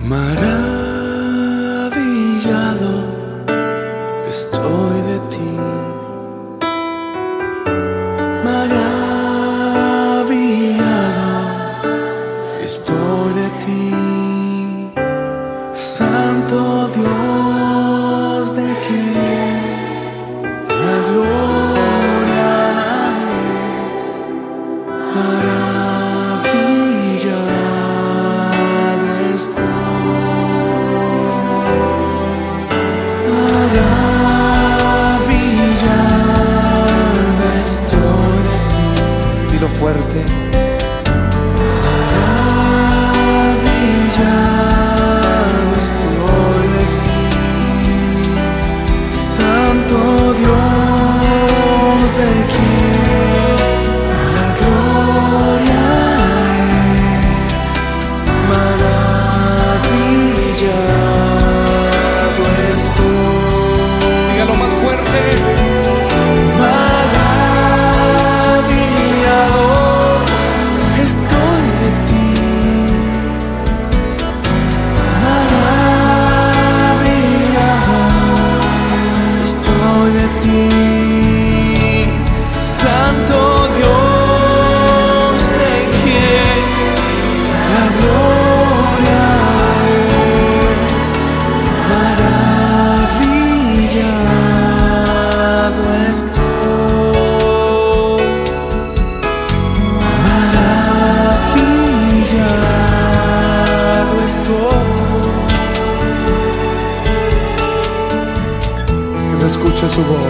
Maravillado estoy de ti, maravillado estoy de ti, Santo Dios, de quien la gloria es. Maravillado estoy, maravillado estoy de ti. Dilo fuerte. Maravillado estoy de ti, Santo Dios, de quien la gloria es. Maravillado estoy. Dígalo más fuerte. Maravillado estoy de ti, maravillado estoy de ti, Santo Dios, de quien la gloria es. Maravillado estoy, maravillado estoy. Que se escuche su voz.